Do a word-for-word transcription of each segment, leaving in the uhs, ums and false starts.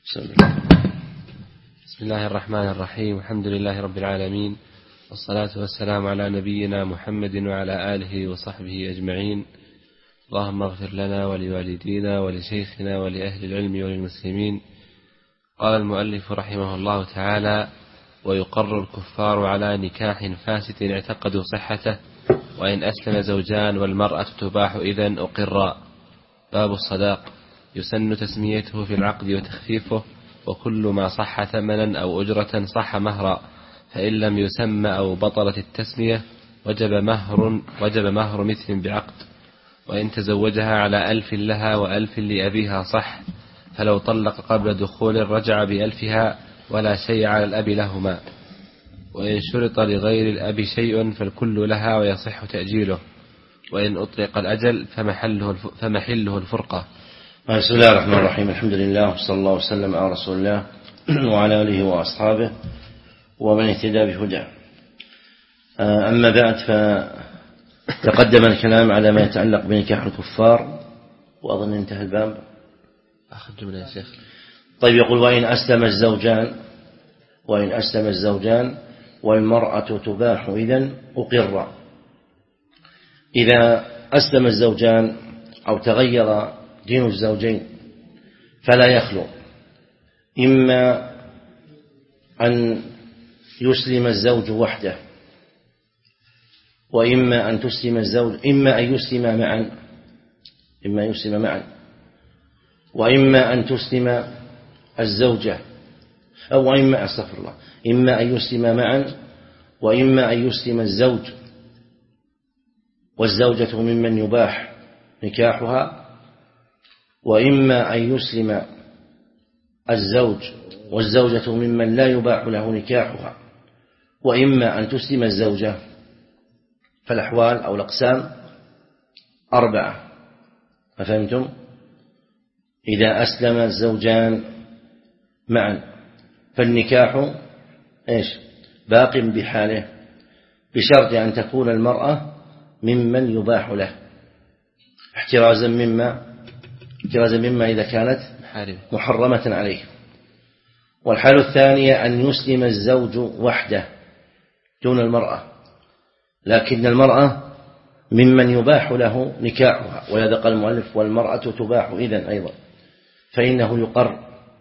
بسم الله الرحمن الرحيم. الحمد لله رب العالمين، والصلاة والسلام على نبينا محمد وعلى آله وصحبه أجمعين. اللهم اغفر لنا ولوالدينا ولشيخنا ولأهل العلم وللمسلمين. قال المؤلف رحمه الله تعالى: ويقر الكفار على نكاح فاسد اعتقدوا صحته، وإن أسلم زوجان والمرأة تباح إذن أقرا. باب الصداق. يسن تسميته في العقد وتخفيفه، وكل ما صح ثمنا أو أجرة صح مهرا، فإن لم يسمى أو بطلت التسمية وجب مهر, وجب مهر مثل بعقد. وإن تزوجها على ألف لها وألف لأبيها صح، فلو طلق قبل دخول رجع بألفها ولا شيء على الأب لهما. وإن شرط لغير الأب شيء فالكل لها ويصح تأجيله، وإن أطلق الأجل فمحله, فمحله الفرقة. بسم الله الرحمن الرحيم. الحمد لله وصلى الله وسلم على رسول الله وعلى آله وأصحابه ومن اهتدى بهداه. أما بعد، فتقدم الكلام على ما يتعلق بنكاح الكفار، وأظن انتهى الباب. آخر جملة يا شيخ. طيب، يقول: وإن أسلم الزوجان وإن أسلم الزوجان والمرأة تباح إذن أقر. إذا أسلم الزوجان أو تغير دين الزوجين فلا يخلو، إما أن يسلم الزوج وحده، وإما أن تسلم الزوج إما أن يسلم معا إما يسلم معا وإما أن تسلم الزوجة أو إما أستغفر الله إما أن يسلم معا وإما أن يسلم الزوج والزوجة ممن يباح نكاحها، وإما أن يسلم الزوج والزوجة ممن لا يباح له نكاحها، وإما أن تسلم الزوجة. فالأحوال أو الأقسام أربعة. أفهمتم؟ إذا أسلم الزوجان معا فالنكاح إيش؟ باق بحاله، بشرط أن تكون المرأة ممن يباح له، احترازا مما احترازا مما إذا كانت محرمة عليه. والحالة الثانية أن يسلم الزوج وحده دون المرأة، لكن المرأة ممن يباح له نكاحها، ولذا قال المؤلف: والمرأة تباح إذن أيضا، فإنه يقر،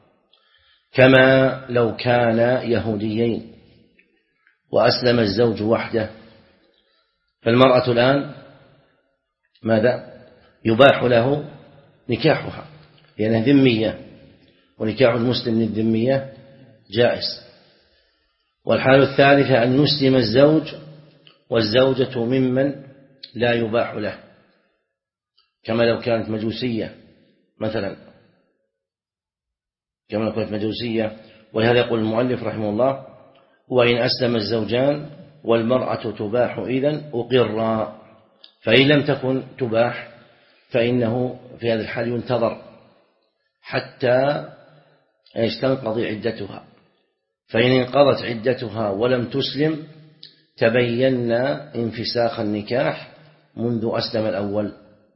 كما لو كان يهوديين وأسلم الزوج وحده. فالمرأة الآن ماذا؟ يباح له نكاحها لأنها يعني ذمية، ونكاح المسلم للذمية جائز. والحالة الثالثة أن يسلم الزوج والزوجة ممن لا يباح له، كما لو كانت مجوسية مثلا، كما لو كانت مجوسية. ولهذا يقول المؤلف رحمه الله: وإن أسلم الزوجان والمرأة تباح إذن أقر. فإن لم تكن تباح فإنه في هذا الحال ينتظر حتى تنقضي عدتها، فإن انقضت عدتها ولم تسلم تبين انفساخ النكاح منذ أسلم الأول.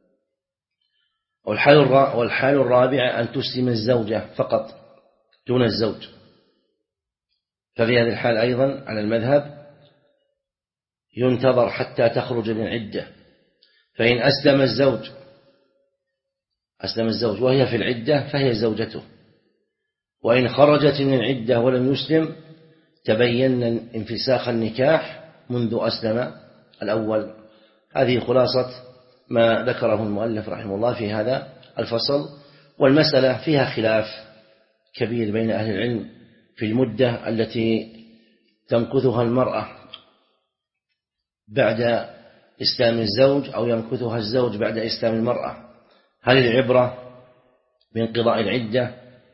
والحال الرابعة أن تسلم الزوجة فقط دون الزوج، ففي هذه الحال أيضا على المذهب ينتظر حتى تخرج من عدة. فإن أسلم الزوج أسلم الزوج وهي في العدة فهي زوجته، وإن خرجت من العدة ولم يسلم تبين انفساخ النكاح منذ أسلم الأول. هذه خلاصة ما ذكره المؤلف رحمه الله في هذا الفصل. والمسألة فيها خلاف كبير بين أهل العلم في المدة التي تمكثها المرأة بعد إسلام الزوج أو يمكثها الزوج بعد إسلام المرأة. هل العبرة بانقضاء العدة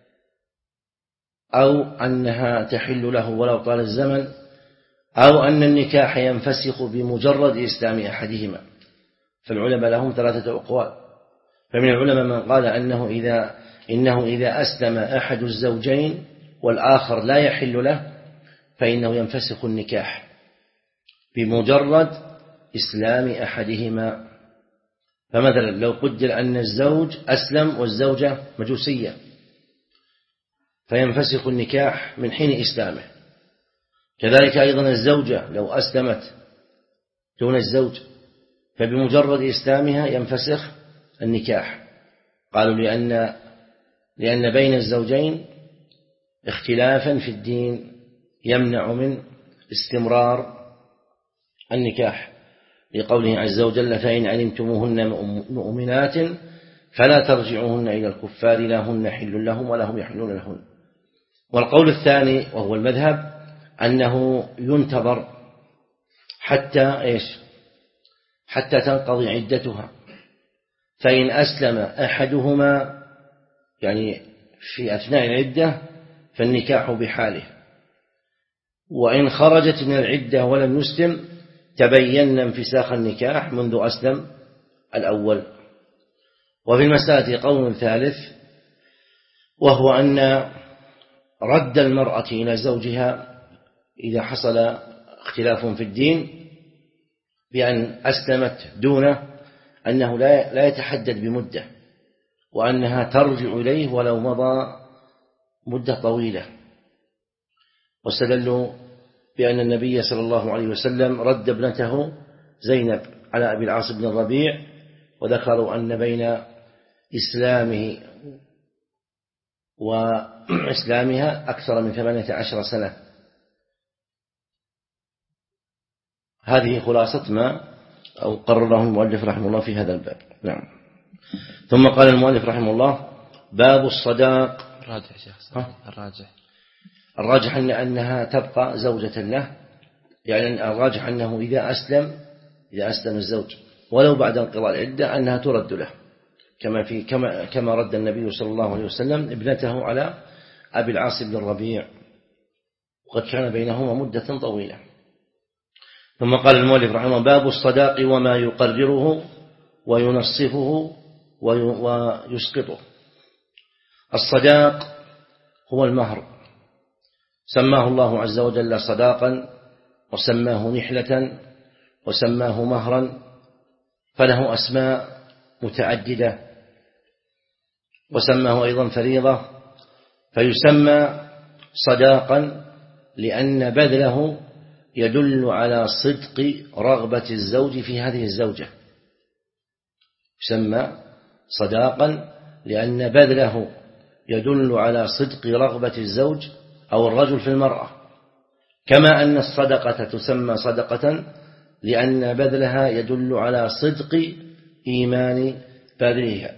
أو أنها تحل له ولو طال الزمن، أو أن النكاح ينفسخ بمجرد إسلام أحدهما؟ فالعلماء لهم ثلاثة أقوال. فمن العلماء من قال أنه إذا إنه إذا أسلم أحد الزوجين والآخر لا يحل له فإنه ينفسخ النكاح بمجرد إسلام أحدهما. فمثلا لو قدر أن الزوج أسلم والزوجة مجوسية، فينفسخ النكاح من حين إسلامه. كذلك أيضا الزوجة لو أسلمت دون الزوج فبمجرد إسلامها ينفسخ النكاح. قالوا لأن لأن بين الزوجين اختلافا في الدين يمنع من استمرار النكاح، لقوله عز وجل: فإن علمتموهن مؤمنات فلا ترجعوهن إلى الكفار لا هن حل لهم ولا هم يحلون لهن. والقول الثاني وهو المذهب أنه ينتظر حتى إيش حتى تنقضي عدتها، فإن أسلم أحدهما يعني في أثناء العدة فالنكاح بحاله، وإن خرجت من العدة ولم يسلم تبين انفساخ النكاح منذ أسلم الأول. وفي المسألة قول ثالث وهو أن رد المرأة إلى زوجها إذا حصل اختلاف في الدين بأن أسلمت دونه أنه لا لا يتحدد بمدة، وأنها ترجع إليه ولو مضى مدة طويلة. واستدلوا بأن النبي صلى الله عليه وسلم رد ابنته زينب على أبي العاص بن الربيع، وذكروا أن بين إسلامه وإسلامها أكثر من ثمانية عشر سنة. هذه خلاصة ما أو قرره المؤلف رحمه الله في هذا الباب. نعم. ثم قال المؤلف رحمه الله: باب الصداق. الراجح شيخ الراجح الراجح أن أنها تبقى زوجة له، يعني الراجح أنه إذا أسلم إذا أسلم الزوج ولو بعد انقضاء العدة أنها ترد له، كما في كما كما رد النبي صلى الله عليه وسلم ابنته على أبي العاص بن الربيع، وقد كان بينهما مدة طويلة. ثم قال المؤلف رحمه الله: باب الصداق وما يقرره وينصفه ويسقطه. الصداق هو المهر، سماه الله عز وجل صداقا، وسماه نحلة، وسماه مهرا، فله أسماء متعددة، وسماه أيضا فريضة. فيسمى صداقا لأن بذله يدل على صدق رغبة الزوج في هذه الزوجة، يسمى صداقا لأن بذله يدل على صدق رغبة الزوج أو الرجل في المرأة، كما أن الصدقة تسمى صدقة لأن بذلها يدل على صدق إيمان باذلها.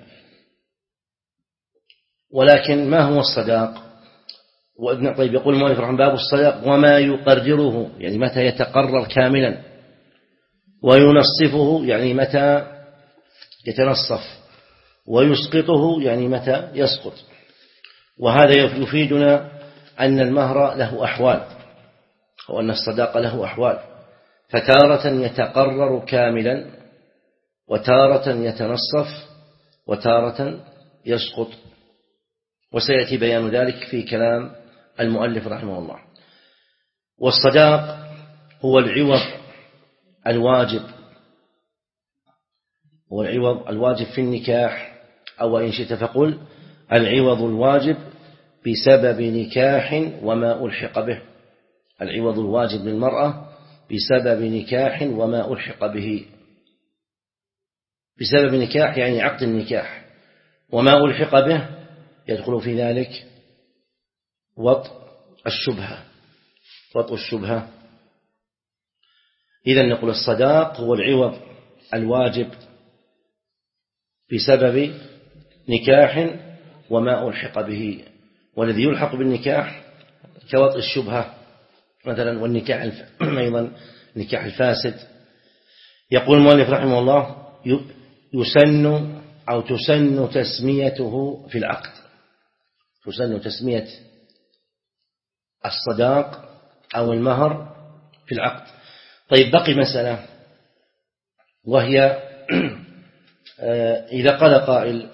ولكن ما هو الصداق؟ وابن طيب يقول المؤلف رحمه الله: باب الصداق وما يقرره، يعني متى يتقرر كاملا، وينصفه يعني متى يتنصف، ويسقطه يعني متى يسقط. وهذا يفيدنا أن المهر له أحوال، وأن الصداق له أحوال، فتارة يتقرر كاملا، وتارة يتنصف، وتارة يسقط، وسيأتي بيان ذلك في كلام المؤلف رحمه الله. والصداق هو العوض الواجب، هو العوض الواجب في النكاح، أو إن شئت فقل العوض الواجب بسبب نكاح وما ألحق به. العوض الواجب للمرأة بسبب نكاح وما ألحق به. بسبب نكاح يعني عقد النكاح، وما ألحق به يدخل في ذلك وطء الشبهة، وطء الشبهة. إذن نقول الصداق هو العوض الواجب بسبب نكاح وما ألحق به، والذي يلحق بالنكاح كوطء الشبهة مثلا، والنكاح أيضا نكاح الفاسد. يقول المؤلف رحمه الله: يسن أو تسن تسميته في العقد، تسن تسمية الصداق أو المهر في العقد. طيب بقي مسألة، وهي إذا قال قائل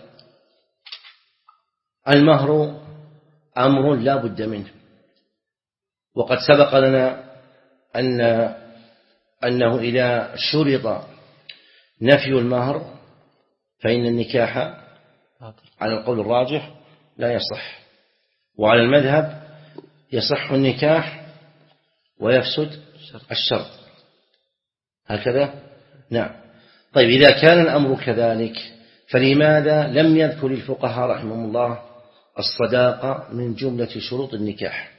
المهر أمر لا بد منه، وقد سبق لنا أن أنه إذا شرط نفي المهر فإن النكاح على القول الراجح لا يصح، وعلى المذهب يصح النكاح ويفسد الشرط. هكذا؟ نعم. طيب إذا كان الأمر كذلك فلماذا لم يذكر الفقهاء رحمهم الله الصداقة من جملة شروط النكاح؟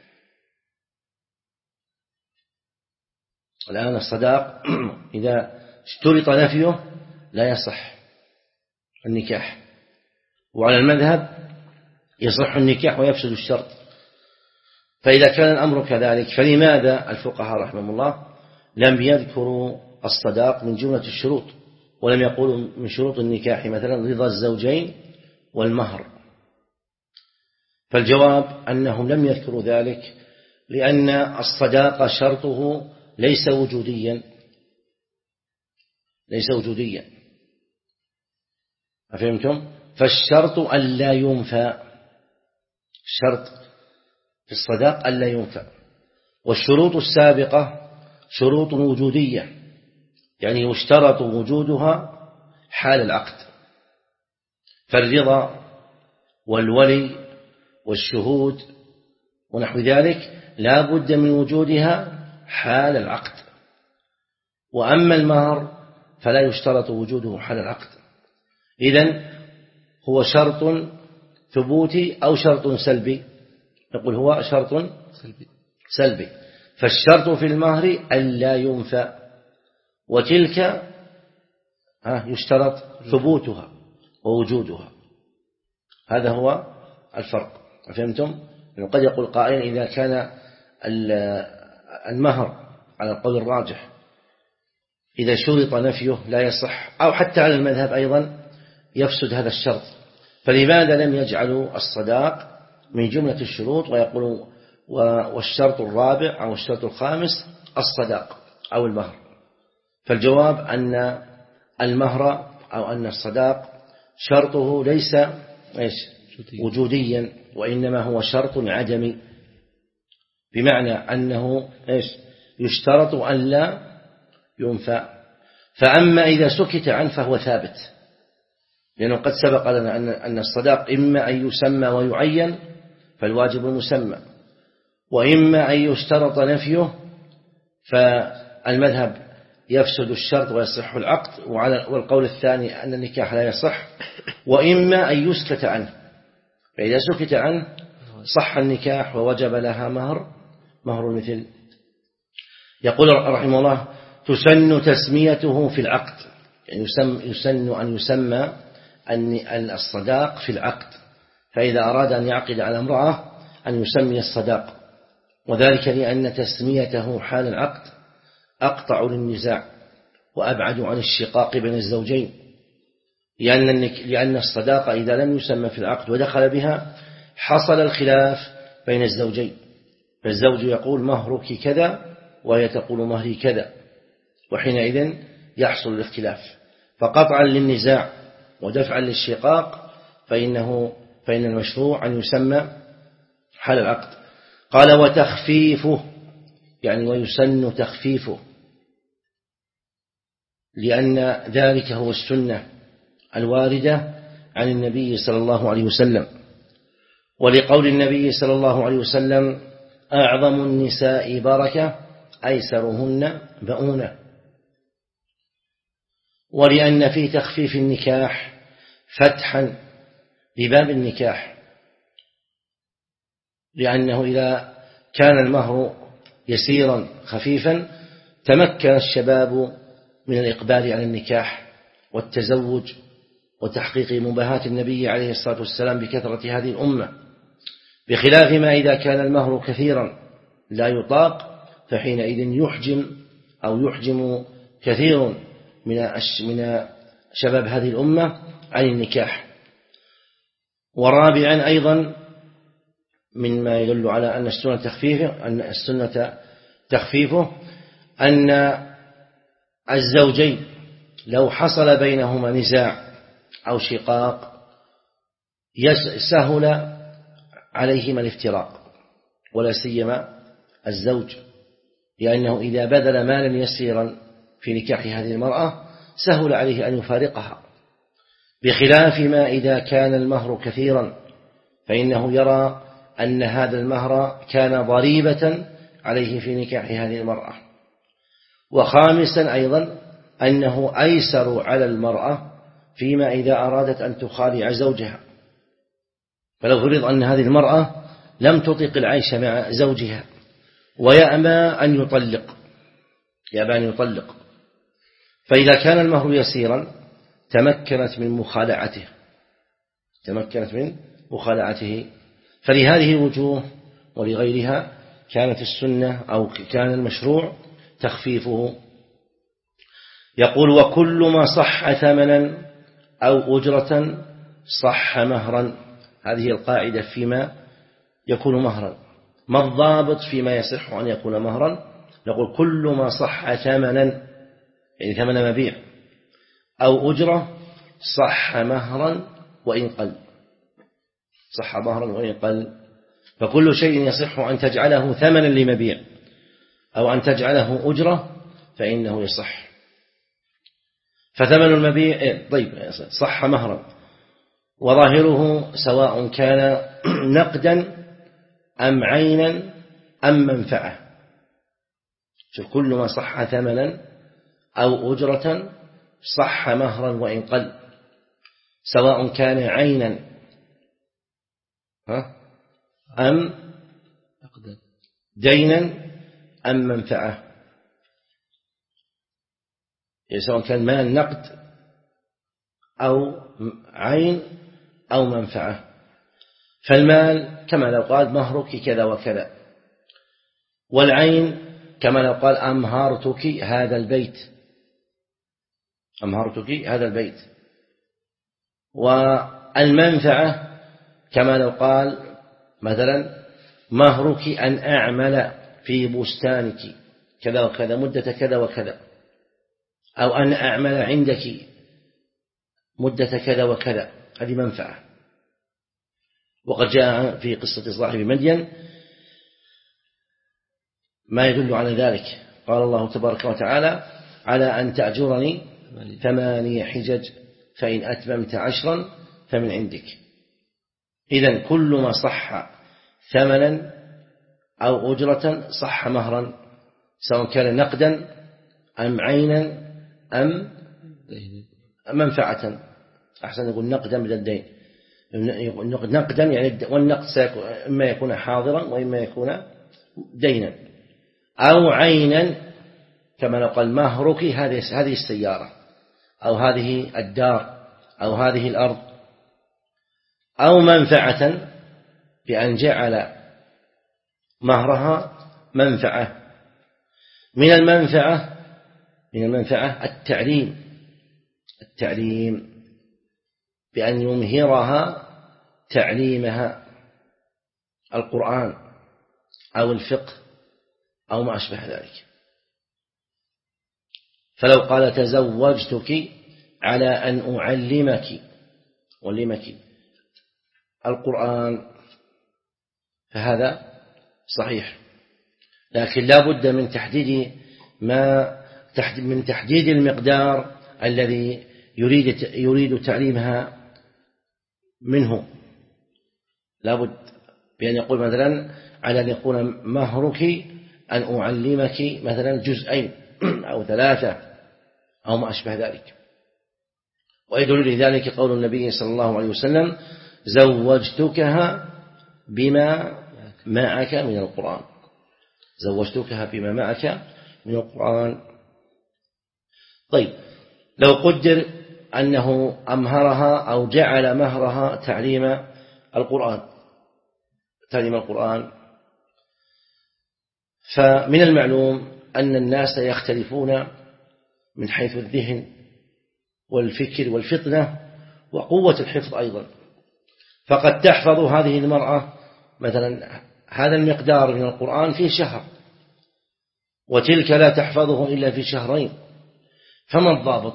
الآن الصداق إذا اشترط نفيه لا يصح النكاح، وعلى المذهب يصح النكاح ويفسد الشرط. فإذا كان الأمر كذلك فلماذا الفقهاء رحمهم الله لم يذكروا الصداق من جملة الشروط، ولم يقولوا من شروط النكاح مثلا رضا الزوجين والمهر؟ فالجواب أنهم لم يذكروا ذلك لأن الصداق شرطه ليس وجوديا، ليس وجوديا. أفهمتم؟ فالشرط ألا ينفى، الشرط في الصداق ألا ينفى. والشروط السابقة شروط وجودية، يعني يشترط وجودها حال العقد، فالرضا والولي والشهود ونحو ذلك لا بد من وجودها حال العقد. وأما المهر فلا يشترط وجوده حال العقد. إذن هو شرط ثبوتي أو شرط سلبي؟ نقول هو شرط سلبي, سلبي. فالشرط في المهر ألا ينفى، وتلك يشترط ثبوتها ووجودها. هذا هو الفرق. فهمتم؟ قد يقول قائل إذا كان المهر على القول الراجح إذا شرط نفيه لا يصح، أو حتى على المذهب أيضا يفسد هذا الشرط، فلماذا لم يجعلوا الصداق من جملة الشروط ويقولوا والشرط الرابع أو الشرط الخامس الصداق أو المهر؟ فالجواب أن المهر أو أن الصداق شرطه ليس إيش وجوديا، وإنما هو شرط عدمي، بمعنى أنه إيش يشترط أن لا ينفى. فأما إذا سكت عنه فهو ثابت، لأنه قد سبق لنا أن الصداق إما أن يسمى ويعين فالواجب المسمى، وإما أن يشترط نفيه فالمذهب يفسد الشرط ويصح العقد، والقول الثاني أن النكاح لا يصح، وإما أن يسكت عنه، فإذا سكت عنه صح النكاح ووجب لها مهر مهر المثل. يقول رحمه الله تسن تسميته في العقد، يعني يسن, يسن أن يسمى أن الصداق في العقد، فإذا أراد أن يعقد على امرأة أن يسمي الصداق، وذلك لأن تسميته حال العقد أقطع للنزاع وأبعد عن الشقاق بين الزوجين، لأن لأن الصداق إذا لم يسمى في العقد ودخل بها حصل الخلاف بين الزوجين، فالزوج يقول مهرك كذا وهي تقول مهري كذا، وحينئذ يحصل الاختلاف. فقطعا للنزاع ودفعا للشقاق فإنه فإن المشروع أن يسمى حال العقد. قال وتخفيفه، يعني ويسن تخفيفه، لأن ذلك هو السنة الواردة عن النبي صلى الله عليه وسلم، ولقول النبي صلى الله عليه وسلم أعظم النساء بركة أيسرهن بؤونة، ولأن في تخفيف النكاح فتحا لباب النكاح، لأنه إذا كان المهر يسيرا خفيفا تمكن الشباب من الإقبال على النكاح والتزوج وتحقيق مباهات النبي عليه الصلاة والسلام بكثرة هذه الأمة، بخلاف ما إذا كان المهر كثيرا لا يطاق، فحينئذ يحجم أو يحجم كثير من من شباب هذه الأمة عن النكاح. ورابعا أيضا مما يدل على أن السنة تخفيفه أن السنة تخفيفه أن الزوجين لو حصل بينهما نزاع أو شقاق سهل عليهما الافتراق، ولا سيما الزوج، لأنه إذا بذل مالا يسيرا في نكاح هذه المرأة سهل عليه أن يفارقها، بخلاف ما إذا كان المهر كثيرا فإنه يرى أن هذا المهر كان ضريبة عليه في نكاح هذه المرأة. وخامسا أيضا أنه أيسر على المرأة فيما إذا أرادت أن تخالع زوجها. فلو فرض أن هذه المرأة لم تطيق العيش مع زوجها ويأبى أن يطلق يأبى أن يطلق فإذا كان المهر يسيرا تمكنت من مخالعته تمكنت من مخالعته فلهذه الوجوه ولغيرها كانت السنة أو كان المشروع تخفيفه. يقول وكل ما صح ثمنا أو أجرة صح مهرا. هذه القاعدة فيما يكون مهرا. ما الضابط فيما يصح أن يكون مهرا؟ نقول كل ما صح ثمنا يعني ثمن مبيع أو أجرة صح مهرا وإن قل صح مهرا وإن قل. فكل شيء يصح أن تجعله ثمنا لمبيع أو أن تجعله أجرة فإنه يصح. فثمن المبيع طيب صح مهرا وظاهره سواء كان نقدا أم عينا أم منفعة. شوف كل ما صح ثمنا أو أجرة صح مهرا وإن قل سواء كان عينا أم دينا أم منفعة. يعني سواء كان مال نقد أو عين أو منفعة. فالمال كما لو قال مهرك كذا وكذا والعين كما لو قال أمهرتك هذا البيت أمهرتك هذا البيت. والمنفعة كما لو قال مثلا مهرك أن أعمل في بستانك كذا وكذا مدة كذا وكذا أو أن أعمل عندك مدة كذا وكذا. هذه منفعة. وقد جاء في قصة صاحب مدين ما يدل على ذلك. قال الله تبارك وتعالى على أن تأجرني ثماني حجج فإن أتممت عشرا فمن عندك. إذن كل ما صح ثمنا أو أجرة صح مهرا سواء كان نقدا أم عينا أم منفعة. أحسن نقول نقدا بدل الدين. نقدا يعني والنقد إما يكون حاضرا وإما يكون دينا أو عينا كما لو قال مهرك هذه السيارة أو هذه الدار أو هذه الأرض أو منفعة بأن جعل مهرها منفعة. من المنفعة من المنفعة التعليم التعليم بأن يمهرها تعليمها القرآن أو الفقه أو ما أشبه ذلك. فلو قال تزوجتك على أن أعلمك أعلمك القرآن فهذا صحيح. لكن لا بد من تحديد ما من تحديد المقدار الذي يريد يريد تعليمها منه. لا بد بأن يقول مثلا على أن يكون مهرك أن أعلمك مثلا جزئين أو ثلاثة أو ما أشبه ذلك. ويدل لذلك قول النبي صلى الله عليه وسلم زوجتكها بما معك من القرآن زوجتكها بما معك من القرآن. طيب لو قدر أنه أمهرها أو جعل مهرها تعليم القرآن تعليم القرآن فمن المعلوم أن الناس يختلفون من حيث الذهن والفكر والفطنة وقوة الحفظ أيضا. فقد تحفظ هذه المرأة مثلا هذا المقدار من القرآن في شهر وتلك لا تحفظه إلا في شهرين. فما الضابط؟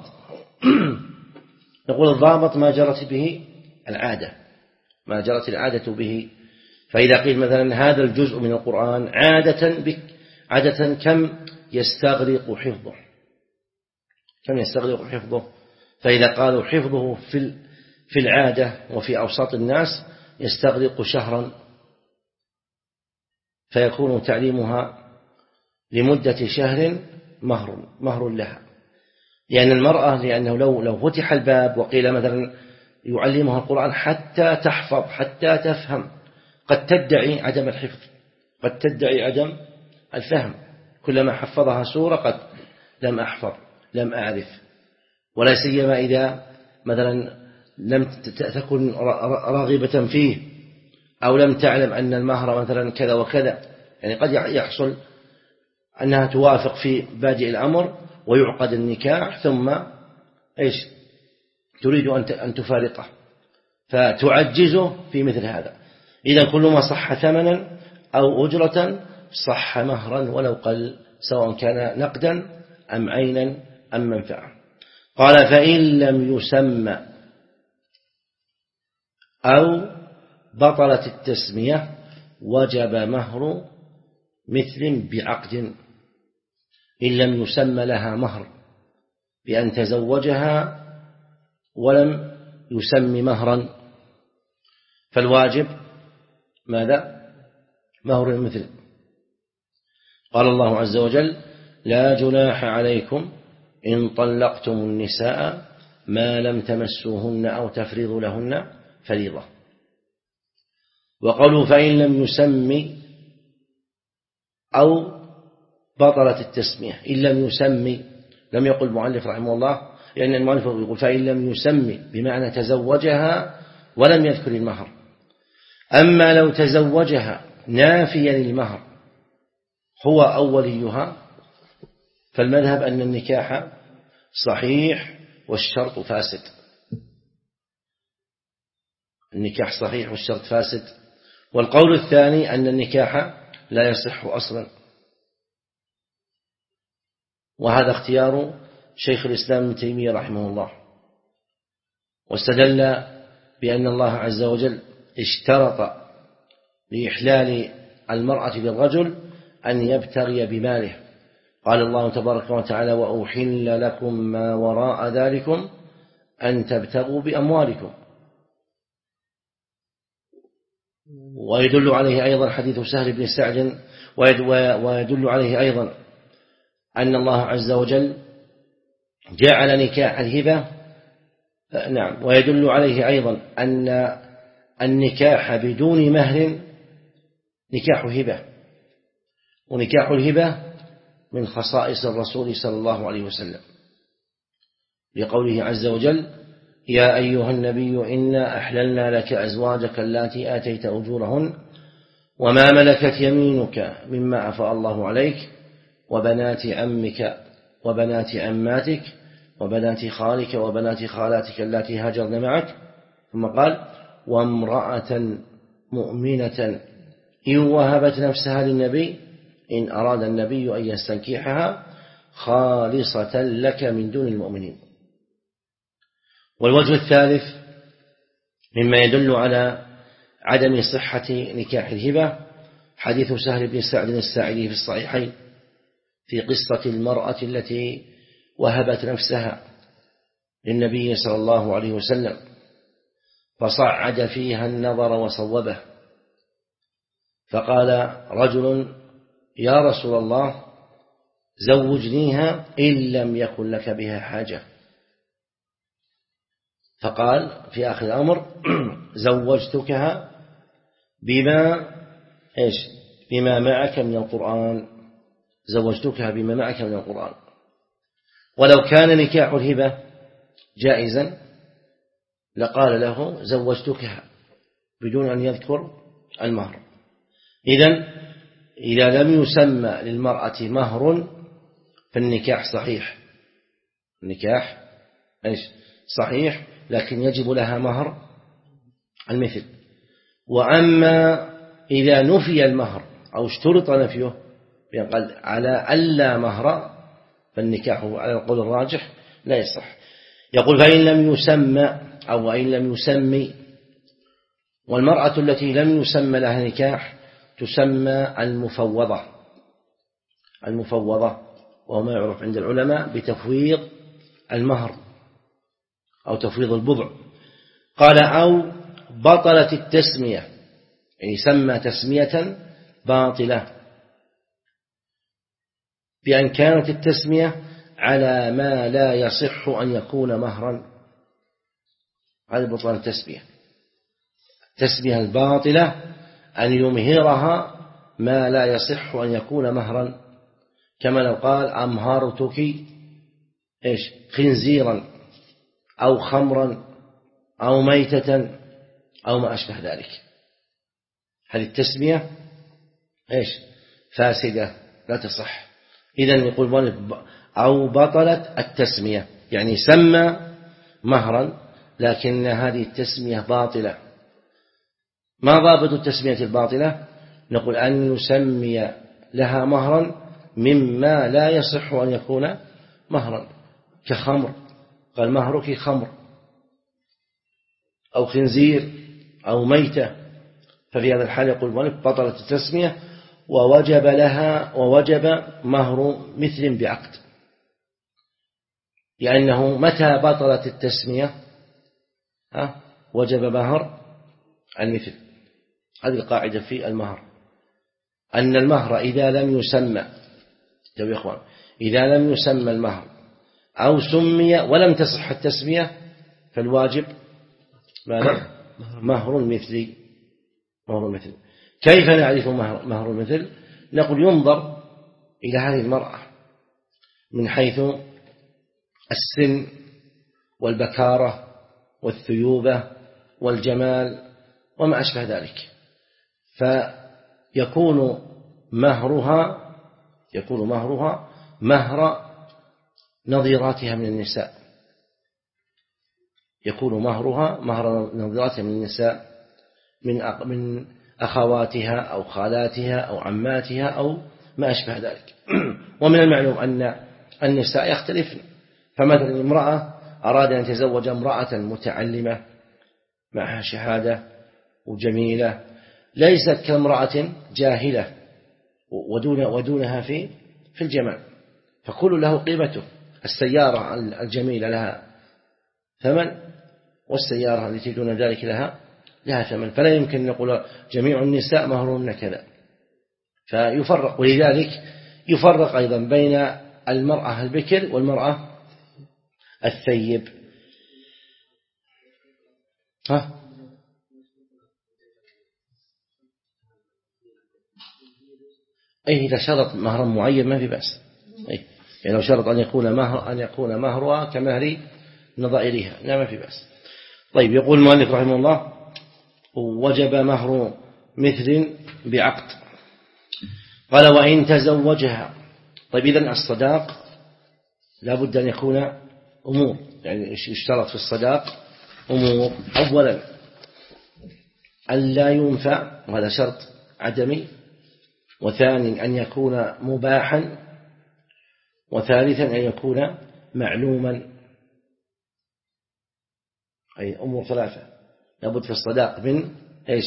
نقول الضابط ما جرت به العادة ما جرت العادة به. فإذا قيل مثلا هذا الجزء من القرآن عادة بك عادة كم يستغرق حفظه كم يستغرق حفظه فإذا قالوا حفظه في في العادة وفي أوساط الناس يستغرق شهرا فيكون تعليمها لمدة شهر مهر مهر لها، لأن المرأة لأنه لو لو فتح الباب وقيل مثلا يعلمها القرآن حتى تحفظ حتى تفهم، قد تدعي عدم الحفظ، قد تدعي عدم الفهم، كلما حفظها سورة قد لم أحفظ لم أعرف، ولا سيما إذا مثلا لم تكن راغبة فيه أو لم تعلم أن المهر مثلا كذا وكذا، يعني قد يحصل أنها توافق في بادئ الأمر ويعقد النكاح ثم إيش تريد أن تفارقه فتعجزه في مثل هذا. إذا كل ما صح ثمنا أو أجرة صح مهرا ولو قل، سواء كان نقدا أم عينا أم منفعة. قال فإن لم يسمى أو بطلت التسمية وجب مهر مثل بعقد، إن لم يسمى لها مهر بأن تزوجها ولم يسمي مهرا، فالواجب ماذا؟ مهر المثل. قال الله عز وجل لا جناح عليكم إن طلقتم النساء ما لم تمسوهن أو تفرضوا لهن فريضة. وقالوا فإن لم يسمي أو بطلت التسمية، إن لم يسمي لم يقل المؤلف رحمه الله، لأن المؤلف يقول فإن لم يسمي بمعنى تزوجها ولم يذكر المهر. أما لو تزوجها نافيا للمهر هو أوليها فالمذهب أن النكاح صحيح والشرط فاسد، النكاح صحيح والشرط فاسد. والقول الثاني أن النكاح لا يصح أصلا، وهذا اختيار شيخ الإسلام ابن تيمية رحمه الله، واستدل بأن الله عز وجل اشترط لإحلال المرأة للرجل أن يبتغي بماله، قال الله تبارك وتعالى وأحل لكم ما وراء ذلكم أن تبتغوا بأموالكم. ويدل عليه أيضا حديث سهل بن سعد، ويدل عليه أيضا أن الله عز وجل جعل نكاح الهبة، نعم، ويدل عليه أيضا أن النكاح بدون مهر نكاح هبة، ونكاح الهبة من خصائص الرسول صلى الله عليه وسلم، لقوله عز وجل يا أيها النبي إنا أحللنا لك أزواجك اللاتي آتيت أجورهن وما ملكت يمينك مما أفاء الله عليك وبنات عمك وبنات عماتك وبنات خالك وبنات خالاتك اللاتي هاجرن معك، ثم قال وامرأة مؤمنة إن وهبت نفسها للنبي إن أراد النبي أن يستنكحها خالصة لك من دون المؤمنين. والوجه الثالث مما يدل على عدم صحة نكاح الهبة حديث سهل بن سعد الساعدي في الصحيحين في قصة المرأة التي وهبت نفسها للنبي صلى الله عليه وسلم فصعد فيها النظر وصوبه، فقال رجل يا رسول الله زوجنيها إن لم يكن لك بها حاجة، فقال في آخر الأمر زوجتكها بما إيش بما معك من القرآن، زوجتكها بما معك من القرآن. ولو كان نكاح الهبة جائزا لقال له زوجتكها بدون أن يذكر المهر. إذن إذا لم يسمى للمرأة مهر فالنكاح صحيح، النكاح إيش صحيح، لكن يجب لها مهر المثل. وأما إذا نفي المهر أو اشترط نفيه قال على ألا مهر فالنكاح على القول الراجح لا يصح. يقول فإن لم يسمى أو إن لم يسمي، والمرأة التي لم يسمى لها نكاح تسمى المفوضة، المفوضة وهو ما يعرف عند العلماء بتفويض المهر أو تفويض البضع. قال أو بطلت التسمية، يعني سمى تسمية باطلة بأن كانت التسمية على ما لا يصح أن يكون مهرا. هذا بطلان التسمية. التسمية الباطلة أن يمهرها ما لا يصح أن يكون مهرا، كما لو قال أمهرتك إيش خنزيرا أو خمرا أو ميتة أو ما أشبه ذلك. هذه التسمية إيش فاسدة لا تصح. إذن يقول أو بطلت التسمية، يعني سمى مهرا لكن هذه التسمية باطلة. ما ضابط التسمية الباطلة؟ نقول أن يسمي لها مهرا مما لا يصح أن يكون مهرا، كخمر، قال مهرك خمر أو خنزير أو ميتة، ففي هذا الحال يقول بطلت التسمية ووجب لها ووجب مهر مثل بعقد، لأنه متى بطلت التسمية وجب مهر المثل. هذه القاعدة في المهر، أن المهر إذا لم يسمى يا إخوان إذا لم يسمى المهر أو سمي ولم تصح التسمية فالواجب مهر المثل. مهر المثل كيف نعرف مهر المثل؟ نقول ينظر إلى هذه المرأة من حيث السن والبكارة والثيوبة والجمال وما أشبه ذلك، فيكون مهرها يكون مهرها مهر نظيراتها من النساء، يكون مهرها مهر نظيراتها من النساء، من من أخواتها أو خالاتها أو عماتها أو ما أشبه ذلك. ومن المعلوم أن النساء يختلفن، فمثلا امرأة أراد أن يتزوج امرأة متعلمة معها شهادة وجميلة ليست كامرأة جاهلة ودون ودونها في في الجمال، فكل له قيمته. السيارة الجميلة لها ثمن، والسيارة التي دون ذلك لها لها ثمن، فلا يمكن أن نقول جميع النساء مهرهن كذا، فيفرق. ولذلك يفرق أيضا بين المرأة البكر والمرأة الثيب. ها أي إذا شرط مهرا معين ما في بأس، أي يعني لو شرط أن يكون مهر أن يكون مهرها كمهر نظائرها لا ما في بأس. طيب يقول المؤلف رحمه الله وجب مهر مثل بعقد. قال وإن تزوجها. طيب إذن الصداق لا بد أن يكون أمور، يعني يشترط في الصداق أمور. أولا أن لا ينفع وهذا شرط عدمي، وثاني أن يكون مباحا، وثالثا أن يكون معلوما. أي أمور ثلاثة لابد في الصداق من إيش؟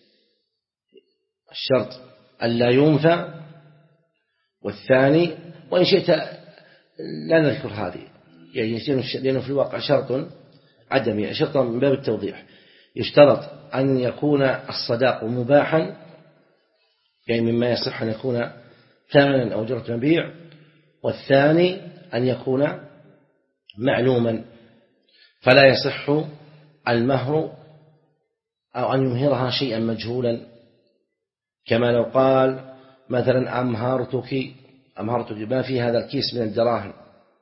الشرط أن لا ينفع، والثاني وإن شئت لا نذكر هذه يعني لأنه في الواقع شرط عدمي، شرط من باب التوضيح. يشترط أن يكون الصداق مباحا يعني مما يصح أن يكون ثمنا أو أجرة مبيع، والثاني أن يكون معلوما فلا يصح المهر أو أن يمهرها شيئا مجهولا، كما لو قال مثلا أمهرتك أمهرتك ما في هذا الكيس من الدراهم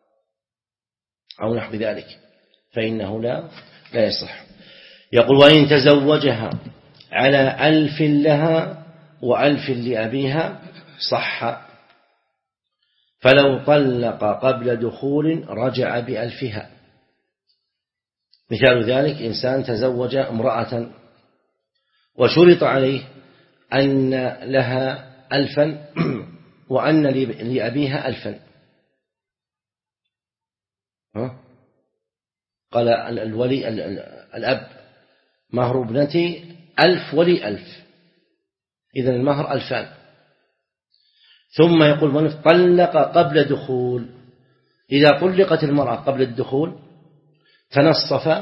أو نحو ذلك فإنه لا لا يصح. يقول وإن تزوجها على ألف لها وألف لأبيها صح، فلو طلق قبل دخول رجع بألفها. مثال ذلك إنسان تزوج امرأة وشرط عليه أن لها ألفا وأن لأبيها ألفا، قال الولي الأب مهر ابنتي ألف ولي ألف، إذن المهر ألفان. ثم يقول من طلق قبل دخول، إذا طلقت المرأة قبل الدخول تنصف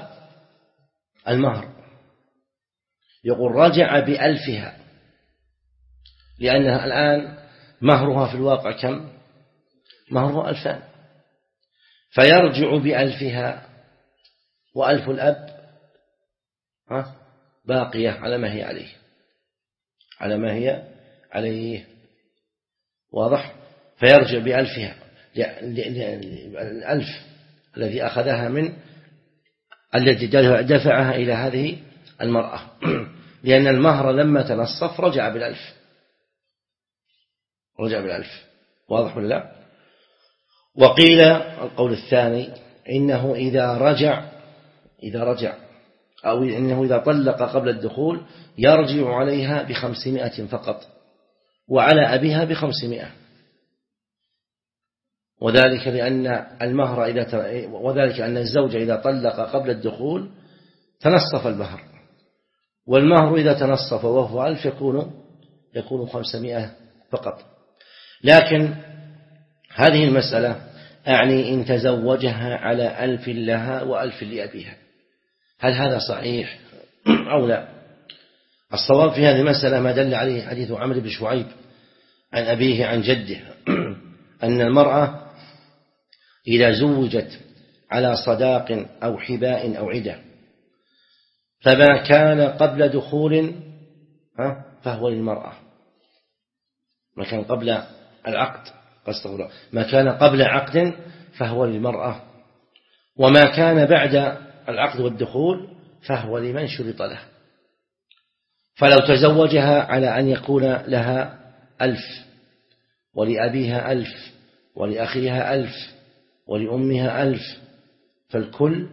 المهر، يقول رجع بألفها، لأنها الآن مهرها في الواقع كم؟ مهرها ألفان، فيرجع بألفها، وألف الأب باقية على ما هي عليه، على ما هي عليه، واضح؟ فيرجع بألفها، الألف الذي أخذها من الذي دفعها إلى هذه المرأة، لأن المهر لما تنصف رجع بالألف، رجع بالألف، واضح ولا لا؟ وقيل القول الثاني إنه إذا رجع إذا رجع أو إنه إذا طلق قبل الدخول يرجع عليها بخمسمائة فقط، وعلى أبيها بخمسمائة، وذلك لأن المهر إذا وذلك أن الزوج إذا طلق قبل الدخول تنصف المهر، والمهر إذا تنصف وهو ألف يكون يكون خمسمائة فقط. لكن هذه المسألة أعني إن تزوجها على ألف لها وألف لأبيها، هل هذا صحيح أو لا؟ الصواب في هذه المسألة ما دل عليه حديث عمرو بن شعيب عن أبيه عن جده أن المرأة إذا زوجت على صداق أو حباء أو عدة فما كان قبل دخول فهو للمرأة، ما كان قبل العقد قصده ما كان قبل عقد فهو للمرأة، وما كان بعد العقد والدخول فهو لمن شرط له. فلو تزوجها على أن يكون لها ألف ولأبيها ألف ولأخيها ألف ولأمها ألف فالكل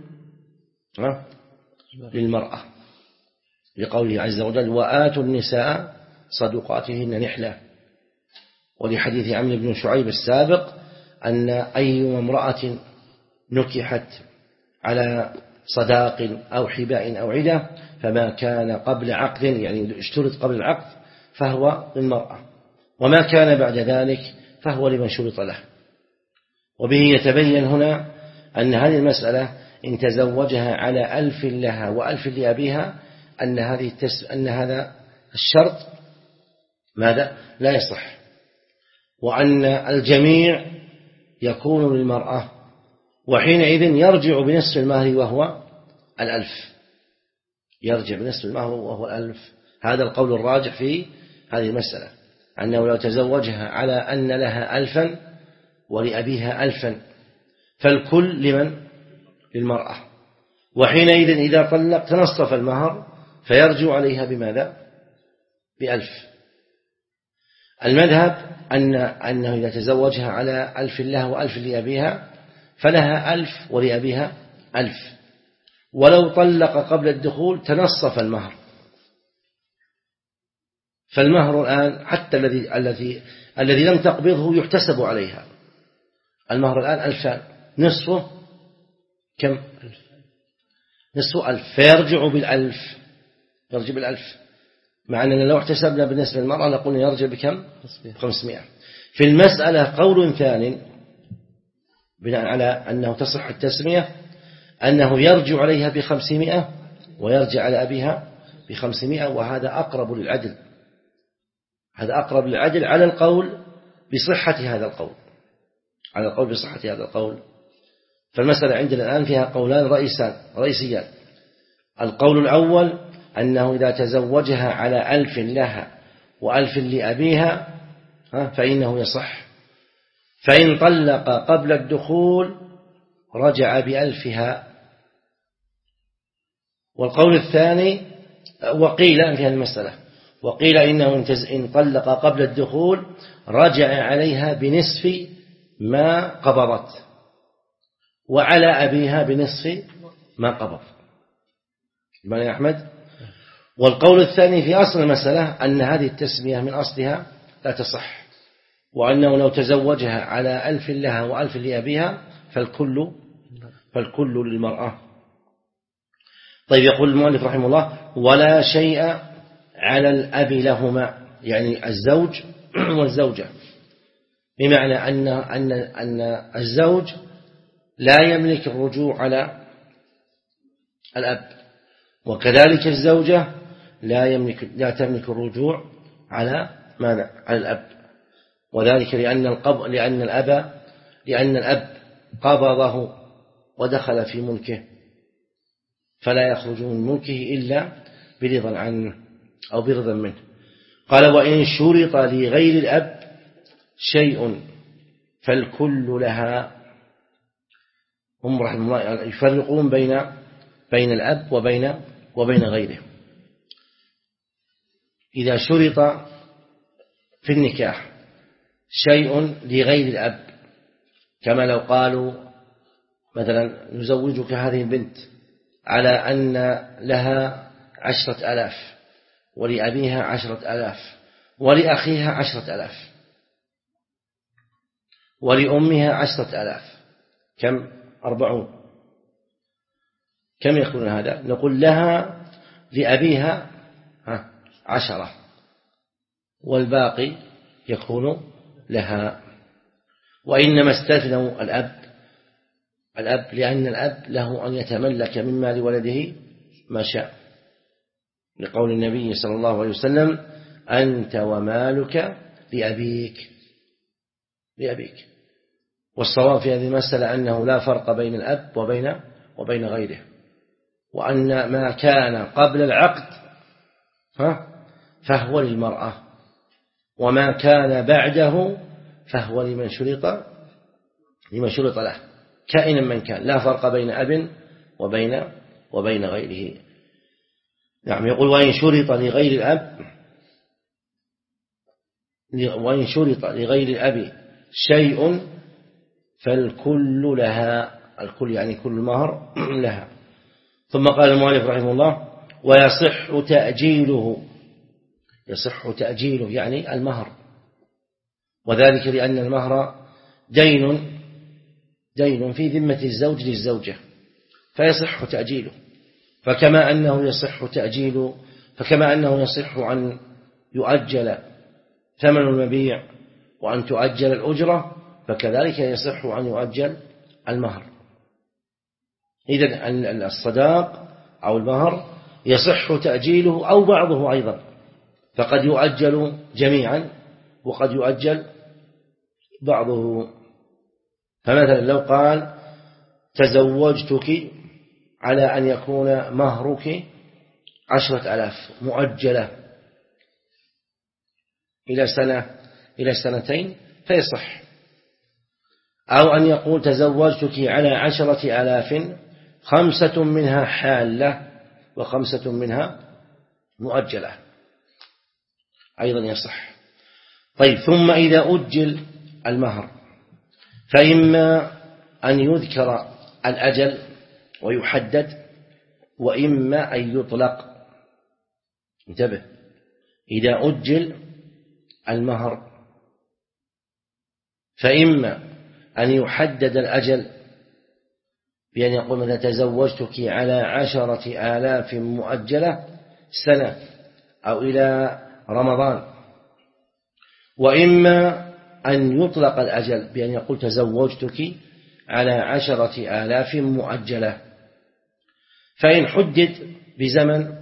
للمرأة، لقوله عز وجل وآتوا النساء صدقاتهن نحلة، ولحديث عمرو بن شعيب السابق أن أي امرأة نكحت على صداق أو حباء أو عدة فما كان قبل عقد يعني اشترط قبل العقد فهو للمرأة، وما كان بعد ذلك فهو لمن شرط له. وبه يتبين هنا أن هذه المسألة إن تزوجها على ألف لها وألف لأبيها أن هذه التس... أن هذا الشرط ماذا لا يصح، وأن الجميع يكون للمرأة، وحينئذ يرجع بنصف المهر وهو الألف، يرجع بنصف المهر وهو الألف. هذا القول الراجح في هذه المسألة، أنه لو تزوجها على أن لها ألفا ولأبيها ألفا فالكل لمن للمرأة، وحينئذ إذا طلق تنصف المهر فيرجع عليها بماذا بألف. المذهب أن أنه إذا تزوجها على ألف لها وألف لأبيها فلها ألف ولأبيها ألف، ولو طلق قبل الدخول تنصف المهر، فالمهر الآن حتى الذي الذي الذي لم تقبضه يحتسب عليها، المهر الآن ألفان، نصفه كم؟ نصفه ألف، فيرجع بالألف، يرجع بالألف، مع أننا لو احتسبنا بالنسبة للمرأة لقلنا يرجع بكم؟ خمسمائة. في المسألة قول ثاني بناء على أنه تصح التسمية أنه يرجع عليها بخمسمائة ويرجع على أبيها بخمسمائة، وهذا أقرب للعدل، هذا أقرب للعدل على القول بصحة هذا القول، على القول بصحة هذا القول. فالمسألة عندنا الآن فيها قولان رئيسان رئيسيان. القول الأول أنه إذا تزوجها على ألف لها وألف لأبيها فإنه يصح، فإن طلق قبل الدخول رجع بألفها. والقول الثاني وقيل في هذه المسألة وقيل إنه إن طلق قبل الدخول رجع عليها بنصف ما قبضت، وعلى أبيها بنصف ما قبض. يا أحمد. والقول الثاني في أصل المسألة أن هذه التسمية من أصلها لا تصح، وأنه لو تزوجها على ألف لها وألف لأبيها فالكل فالكل للمرأة. طيب، يقول المؤلف رحمه الله ولا شيء على الأب لهما، يعني الزوج والزوجة، بمعنى أن أن أن الزوج لا يملك الرجوع على الأب، وكذلك الزوجة لا يملك لا تملك الرجوع على ماذا على الأب، وذلك لأن القبض لأن الأب لأن الأب قبضه ودخل في ملكه، فلا يخرج من ملكه إلا برضا عنه أو برضا منه. قال وإن شرط لغير الأب شيء فالكل لها. هم رحمه الله يفرقون بين بين الأب وبين وبين غيره. إذا شرط في النكاح شيء لغير الأب، كما لو قالوا مثلا نزوجك هذه البنت على أن لها عشرة ألاف ولأبيها عشرة ألاف ولأخيها عشرة ألاف ولأمها عشرة ألاف، كم؟ أربعون. كم يكون هذا؟ نقول لها لأبيها عشرة والباقي يكون لها. وإنما استثنوا الأب الأب لأن الأب له أن يتملك من مال ولده ما شاء، لقول النبي صلى الله عليه وسلم أنت ومالك لأبيك لأبيك. والصواب في هذه المسألة أنه لا فرق بين الأب وبين وبين غيره، وأن ما كان قبل العقد فهو للمرأة، وما كان بعده فهو لمن شرط لمن شرط له كائنا من كان، لا فرق بين أب وبين وبين غيره. نعم. يقول وإن شرط لغير الأب وإن شرط لغير الأب شيء فالكل لها، الكل يعني كل المهر لها. ثم قال المؤلف رحمه الله ويصح تأجيله، يصح تأجيله يعني المهر، وذلك لأن المهر دين دين في ذمة الزوج للزوجة فيصح تأجيله، فكما أنه يصح تأجيل فكما أنه يصح أن يؤجل ثمن المبيع وأن تؤجل الأجرة، فكذلك يصح أن يؤجل المهر. إذن الصداق أو المهر يصح تأجيله أو بعضه أيضا، فقد يؤجل جميعا وقد يؤجل بعضه. فمثلا لو قال تزوجتك على أن يكون مهرك عشرة ألاف مؤجلة إلى سنة إلى سنتين فيصح، أو أن يقول تزوجتك على عشرة ألاف خمسة منها حالة وخمسة منها مؤجلة أيضا يصح. طيب ثم إذا أجل المهر فإما أن يذكر الأجل ويحدد وإما أن يطلق. انتبه، إذا أجل المهر فإما أن يحدد الأجل بأن يقول مثلا تزوجتك على عشرة آلاف مؤجلة سنة أو إلى رمضان، وإما أن يطلق الأجل بأن يقول تزوجتك على عشرة آلاف مؤجلة. فإن حدد بزمن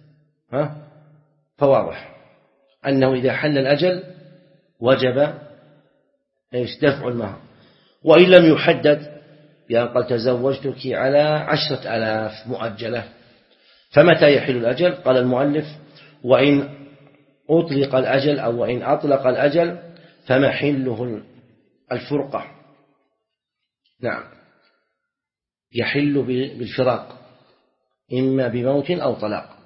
فواضح أنه إذا حل الأجل وجب دفع المهر، وإن لم يحدد بأن قال تزوجتك على عشرة آلاف مؤجلة، فمتى يحل الأجل؟ قال المؤلف وإن أطلق الأجل أو وإن أطلق الأجل فمحله الفرقة. نعم، يحل بالفراق إما بموت أو طلاق.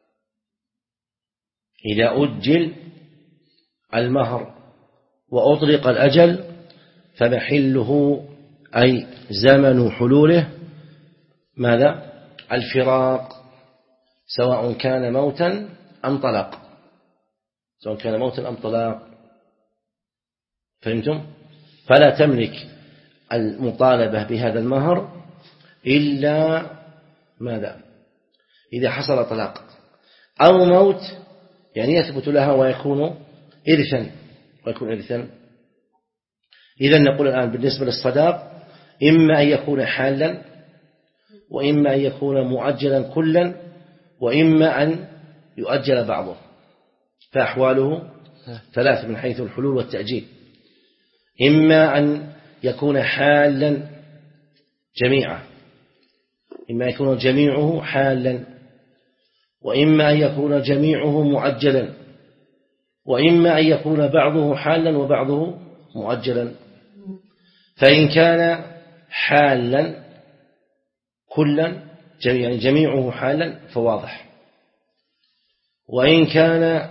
إذا أجل المهر وأطلق الأجل فمحله أي زمن حلوله ماذا؟ الفراق، سواء كان موتا أم طلاق، سواء كان موتا أم طلاق. فهمتم؟ فلا تملك المطالبة بهذا المهر إلا ماذا؟ إذا حصل طلاق أو موت، يعني يثبت لها ويكون إرثا ويكون إرثا. إذا نقول الآن بالنسبة للصداق إما أن يكون حالا وإما أن يكون مؤجلا كلا وإما أن يؤجل بعضه، فأحواله ثلاث من حيث الحلول والتأجيل: إما أن يكون حالا جميعا، إما يكون جميعه حالا، وإما أن يكون جميعه مؤجلا، وإما أن يكون بعضه حالا وبعضه مؤجلا. فإن كان حالا كلا يعني جميعه حالا فواضح، وإن كان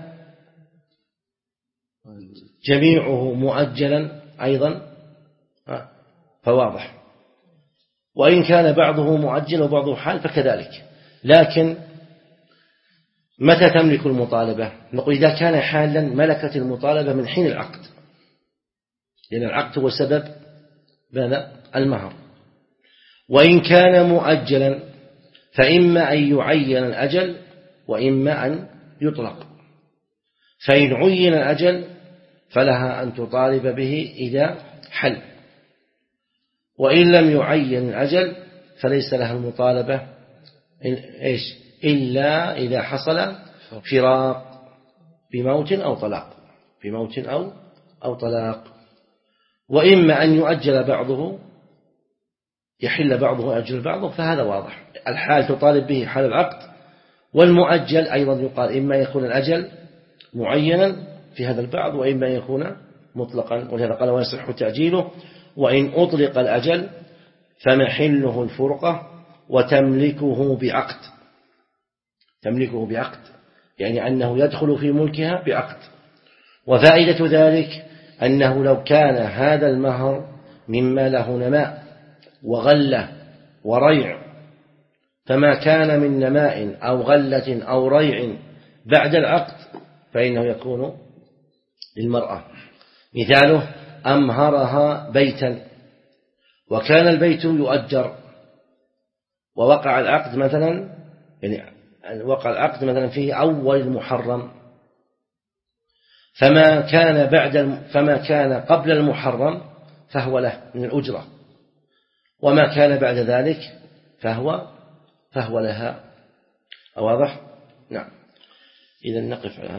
جميعه مؤجلا أيضا فواضح، وإن كان بعضه مؤجل وبعضه حال فكذلك. لكن متى تملك المطالبة؟ نقول إذا كان حالا ملكت المطالبة من حين العقد، لأن العقد هو سبب ماذا؟ المهر. وإن كان مؤجلا فإما أن يعين الأجل وإما أن يطلق. فإن عين الأجل فلها أن تطالب به إذا حل، وإن لم يعين الأجل فليس لها المطالبة إيش إلا إذا حصل فراق بموت أو طلاق، بموت أو أو طلاق. وإما أن يؤجل بعضه، يحل بعضه ويؤجل بعضه، فهذا واضح. الحال تطالب به حال العقد، والمؤجل أيضا يقال إما يكون الأجل معينا في هذا البعض وإما يكون مطلقا، ولهذا قال ويصح تأجيله. وإن أطلق الأجل فمحله الفرقة وتملكه بعقد، تملكه بعقد يعني أنه يدخل في ملكها بعقد. وفائدة ذلك أنه لو كان هذا المهر مما له نماء وغلة وريع، فما كان من نماء أو غلة أو ريع بعد العقد فإنه يكون للمرأة. مثاله أمهرها بيتا وكان البيت يؤجر ووقع العقد مثلا، يعني وقع العقد مثلا في أول المحرم، فما كان بعد فما كان قبل المحرم فهو له من الأجرة، وما كان بعد ذلك فهو فهو لها. واضح؟ نعم. إذا نقف على